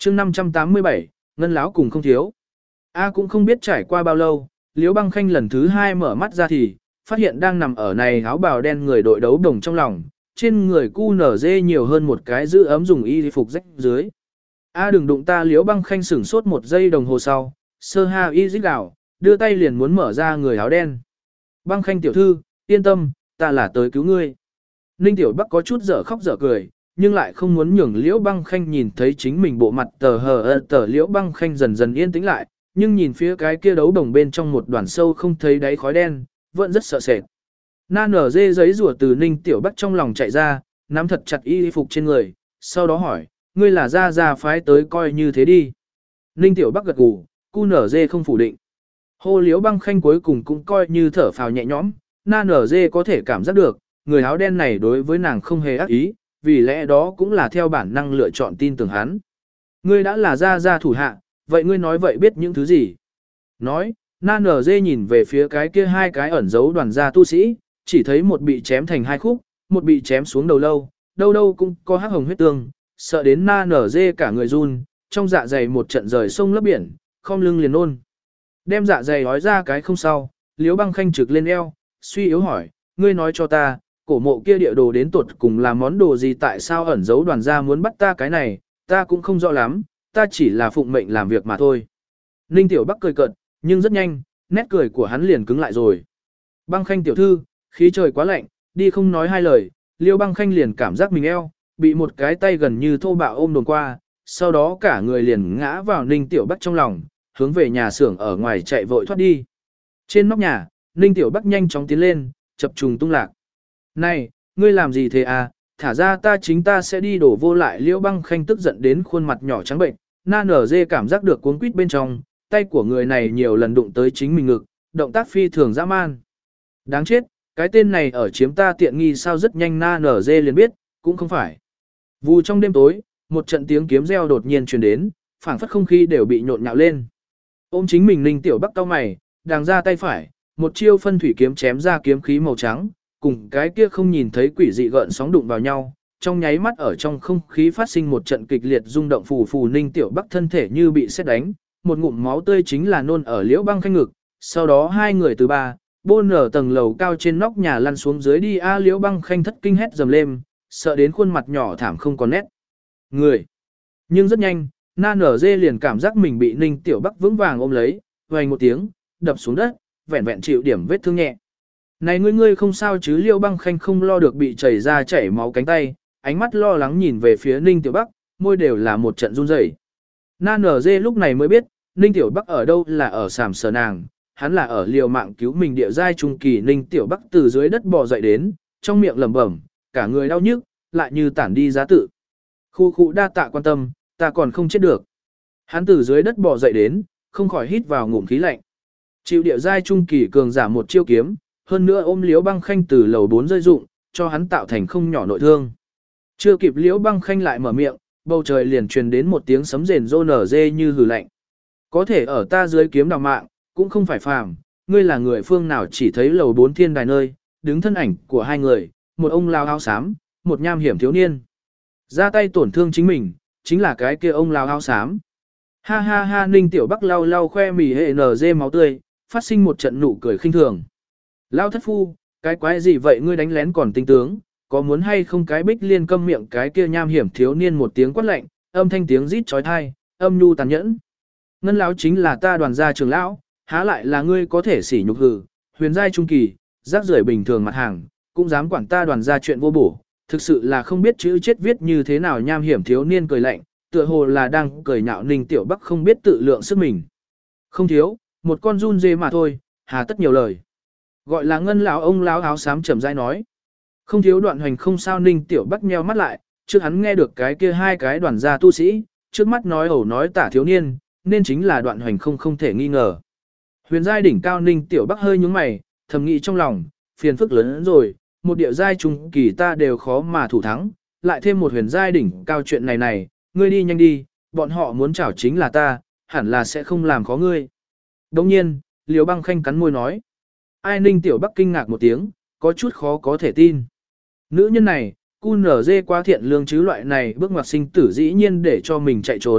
chương 587, Ngân Láo cùng không thiếu. Cũng không biết trải qua bao lâu, Liễu Băng Khanh lần thứ 2 mở mắt ra thì, phát hiện đang nằm ở này áo bào đen người đội đấu đồng trong lòng, trên người cu nở dê nhiều hơn một cái giữ ấm dùng y phục rách dưới. Đừng đụng ta. Liễu Băng Khanh sửng sốt một giây đồng hồ sau, sơ ha y rít gào, đưa tay liền muốn mở ra người áo đen. Băng Khanh tiểu thư, yên tâm, ta là tới cứu ngươi. Ninh Tiểu Bắc có chút dở khóc dở cười, nhưng lại không muốn nhường Liễu Băng Khanh nhìn thấy chính mình bộ mặt tờ Liễu Băng Khanh dần dần yên tĩnh lại, nhưng nhìn phía cái kia đấu đồng bên trong một đoàn sâu không thấy đáy khói đen, vẫn rất sợ sệt. Na nở dê giấy rùa từ Ninh Tiểu Bắc trong lòng chạy ra, nắm thật chặt y phục trên người, sau đó hỏi, ngươi là gia phái tới coi như thế đi. Ninh Tiểu Bắc gật gù, cu nở dê không phủ định. Hô Liễu Băng Khanh cuối cùng cũng coi như thở phào nhẹ nhõm, Na nở dê có thể cảm giác được, người áo đen này đối với nàng không hề ác ý, vì lẽ đó cũng là theo bản năng lựa chọn tin tưởng hắn. Ngươi đã là gia thủ hạ, vậy ngươi nói vậy biết những thứ gì? Nói, Na nở dê nhìn về phía cái kia hai cái ẩn giấu đoàn gia tu sĩ, chỉ thấy một bị chém thành hai khúc, một bị chém xuống đầu lâu, đâu cũng có hắc hồng huyết tương, sợ đến Na nở dê cả người run, trong dạ dày một trận rời sông lấp biển, khom lưng liền nôn. Đem dạ dày hói ra cái không sau, Liễu Băng Khanh trực lên eo, suy yếu hỏi, ngươi nói cho ta, cổ mộ kia địa đồ đến tuột cùng là món đồ gì, tại sao ẩn giấu đoàn gia muốn bắt ta cái này, ta cũng không rõ lắm, ta chỉ là phụng mệnh làm việc mà thôi. Ninh Tiểu Bắc cười cợt, nhưng rất nhanh, nét cười của hắn liền cứng lại rồi. Băng Khanh tiểu thư, khí trời quá lạnh, đi không nói hai lời, Liễu Băng Khanh liền cảm giác mình eo, bị một cái tay gần như thô bạo ôm đồn qua, sau đó cả người liền ngã vào Ninh Tiểu Bắc trong lòng, hướng về nhà xưởng ở ngoài chạy vội thoát đi. Trên nóc nhà, Ninh Tiểu Bắc nhanh chóng tiến lên, chập trùng tung lạc. Này, ngươi làm gì thế à, thả ra ta sẽ đi đổ vô lại. Liễu Băng Khanh tức giận đến khuôn mặt nhỏ trắng bệnh, Na nở dê cảm giác được cuống quýt bên trong, tay của người này nhiều lần đụng tới chính mình ngực, động tác phi thường dã man. Đáng chết, cái tên này ở chiếm ta tiện nghi sao. Rất nhanh Na nở dê liền biết, cũng không phải. Vù trong đêm tối, một trận tiếng kiếm reo đột nhiên truyền đến, phảng phất không khí đều bị nhộn nhạo lên. Ôm chính mình Ninh Tiểu Bắc cau mày, đàng ra tay phải, một chiêu phân thủy kiếm chém ra kiếm khí màu trắng, cùng cái kia không nhìn thấy quỷ dị gợn sóng đụng vào nhau, trong nháy mắt ở trong không khí phát sinh một trận kịch liệt rung động. Phù Ninh Tiểu Bắc thân thể như bị sét đánh, một ngụm máu tươi chính là nôn ở Liễu Băng Khanh ngực, sau đó hai người từ ba, bôn ở tầng lầu cao trên nóc nhà lăn xuống dưới đi. Liễu Băng Khanh thất kinh hét dầm lên, sợ đến khuôn mặt nhỏ thảm không còn nét người. Nhưng rất nhanh, Na nở dê liền cảm giác mình bị Ninh Tiểu Bắc vững vàng ôm lấy, vang một tiếng, đập xuống đất, vẹn vẹn chịu điểm vết thương nhẹ. Này ngươi không sao chứ? Liễu Băng Khanh không lo được bị chảy ra chảy máu cánh tay, ánh mắt lo lắng nhìn về phía Ninh Tiểu Bắc, môi đều là một trận run rẩy. Na nở dê lúc này mới biết, Ninh Tiểu Bắc ở đâu là ở sàm sờ nàng, hắn là ở liều mạng cứu mình. Địa giai trung kỳ Ninh Tiểu Bắc từ dưới đất bò dậy đến, trong miệng lẩm bẩm, cả người đau nhức, lại như tản đi giá tự. Khu đa tạ quan tâm, ta còn không chết được. Hắn từ dưới đất bò dậy đến, không khỏi hít vào ngụm khí lạnh. Chịu địa giai trung kỳ cường giả một chiêu kiếm, hơn nữa ôm Liễu Băng Khanh từ lầu 4 rơi dụng, cho hắn tạo thành không nhỏ nội thương. Chưa kịp Liễu Băng Khanh lại mở miệng, bầu trời liền truyền đến một tiếng sấm rền rô nở dê như hừ lạnh. Có thể ở ta dưới kiếm đào mạng, cũng không phải phàm, ngươi là người phương nào? Chỉ thấy lầu 4 thiên đài nơi, đứng thân ảnh của hai người, một ông lao áo xám, một nham hiểm thiếu niên. Ra tay tổn thương chính mình, chính là cái kia ông lao áo xám. Ha ha ha. Ninh Tiểu Bắc lau lau khoe mỉ hệ nở dê máu tươi, phát sinh một trận nụ cười khinh thường. Lao thất phu, cái quái gì vậy, ngươi đánh lén còn tinh tướng, có muốn hay không? Cái Bích Liên câm miệng. Cái kia nham hiểm thiếu niên một tiếng quát lạnh, âm thanh tiếng rít chói tai, âm nhu tàn nhẫn. Ngân lão chính là ta đoàn gia trưởng lão, há lại là ngươi có thể sỉ nhục hừ, huyền giai trung kỳ, rác rưởi bình thường mặt hàng, cũng dám quản ta đoàn gia chuyện vô bổ, thực sự là không biết chữ chết viết như thế nào. Nham hiểm thiếu niên cười lạnh, tựa hồ là đang cười nhạo Ninh Tiểu Bắc không biết tự lượng sức mình. Không thiếu, một con run dê mà thôi, hà tất nhiều lời. Gọi là Ngân lão. Ông lão áo xám chậm rãi nói. Không thiếu. Đoạn Hoành không sao. Ninh Tiểu Bắc nheo mắt lại, trước hắn nghe được cái kia hai cái đoàn gia tu sĩ, trước mắt nói ẩu nói tả thiếu niên, nên chính là Đoạn Hoành không thể nghi ngờ. Huyền giai đỉnh cao. Ninh Tiểu Bắc hơi nhướng mày, thầm nghĩ trong lòng, phiền phức lớn rồi, một địa giai trung kỳ ta đều khó mà thủ thắng, lại thêm một huyền giai đỉnh cao. Chuyện này, ngươi đi nhanh đi, bọn họ muốn chảo chính là ta, hẳn là sẽ không làm khó ngươi. Đồng nhiên, Liễu Băng Khanh cắn môi nói. Ai? Ninh Tiểu Bắc kinh ngạc một tiếng, có chút khó có thể tin. Nữ nhân này, cu nở dê quá thiện lương chứ, loại này bước ngoặt sinh tử dĩ nhiên để cho mình chạy trốn,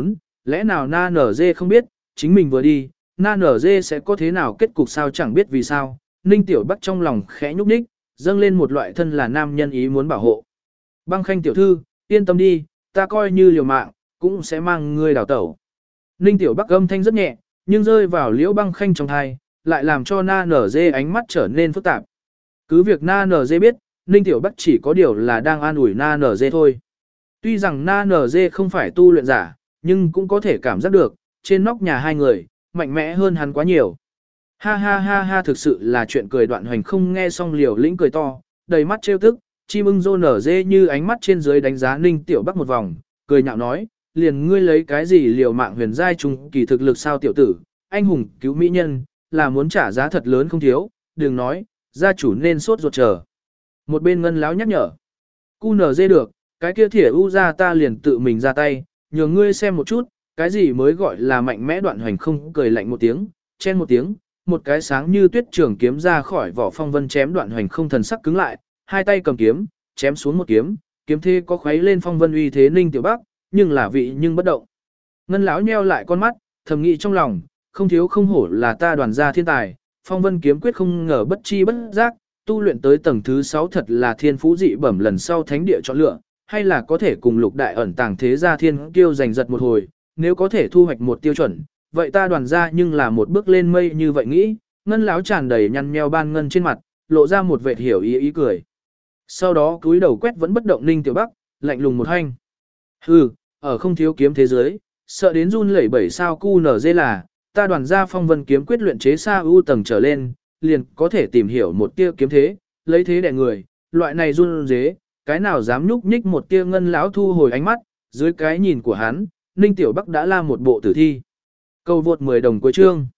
Lẽ nào na nở dê không biết, chính mình vừa đi, na nở dê sẽ có thế nào kết cục sao chẳng biết vì sao. Ninh Tiểu Bắc trong lòng khẽ nhúc nhích, dâng lên một loại thân là nam nhân ý muốn bảo hộ. Băng Khanh tiểu thư, yên tâm đi, ta coi như liều mạng, cũng sẽ mang ngươi đào tẩu. Ninh Tiểu Bắc âm thanh rất nhẹ, nhưng rơi vào Liễu Băng Khanh trong thai, lại làm cho na nở dê ánh mắt trở nên phức tạp. Cứ việc na nở dê biết, Ninh Tiểu Bắc chỉ có điều là đang an ủi na nở dê thôi. Tuy rằng na nở dê không phải tu luyện giả, nhưng cũng có thể cảm giác được, trên nóc nhà hai người, mạnh mẽ hơn hắn quá nhiều. Ha ha ha ha, thực sự là chuyện cười. Đoạn Hoành không nghe xong Liều Lĩnh cười to, đầy mắt trêu tức, chim ưng rô nở dê như ánh mắt trên dưới đánh giá Ninh Tiểu Bắc một vòng, cười nhạo nói, liền ngươi lấy cái gì liều mạng huyền giai trung kỳ thực lực sao tiểu tử, anh hùng cứu mỹ nhân, là muốn trả giá thật lớn không thiếu, đừng nói, gia chủ nên sốt ruột chờ. Một bên ngân láo nhắc nhở, cu nở dê được, cái kia thỉa u ra ta liền tự mình ra tay, nhờ ngươi xem một chút, cái gì mới gọi là mạnh mẽ. Đoạn Hoành không cười lạnh một tiếng, chen một tiếng, một cái sáng như tuyết trường kiếm ra khỏi vỏ Phong Vân chém Đoạn Hoành không thần sắc cứng lại, hai tay cầm kiếm, chém xuống một kiếm, kiếm thế có khuấy lên Phong Vân uy thế Ninh Tiểu Bắc, nhưng là vị nhưng bất động. Ngân lão nheo lại con mắt, thầm nghĩ trong lòng, không thiếu không hổ là ta đoàn gia thiên tài, Phong Vân kiếm quyết không ngờ bất chi bất giác, tu luyện tới tầng thứ 6 thật là thiên phú dị bẩm, lần sau thánh địa chọn lựa, hay là có thể cùng Lục đại ẩn tàng thế gia thiên kiêu giành giật một hồi, nếu có thể thu hoạch một tiêu chuẩn, vậy ta đoàn gia nhưng là một bước lên mây như vậy nghĩ. Ngân lão tràn đầy nhăn nheo ban ngân trên mặt, lộ ra một vệt hiểu ý cười. Sau đó cúi đầu quét vẫn bất động Ninh Tiểu Bắc, lạnh lùng một hành. Hừ, ở không thiếu kiếm thế giới, sợ đến run lẩy bẩy sao cu nở dê là, ta đoàn gia Phong Vân kiếm quyết luyện chế xa ưu tầng trở lên, liền có thể tìm hiểu một tia kiếm thế, lấy thế đè người, loại này run dế, cái nào dám nhúc nhích một tia. Ngân lão thu hồi ánh mắt, dưới cái nhìn của hắn, Ninh Tiểu Bắc đã la một bộ tử thi. Câu vượt 10 đồng cuối chương.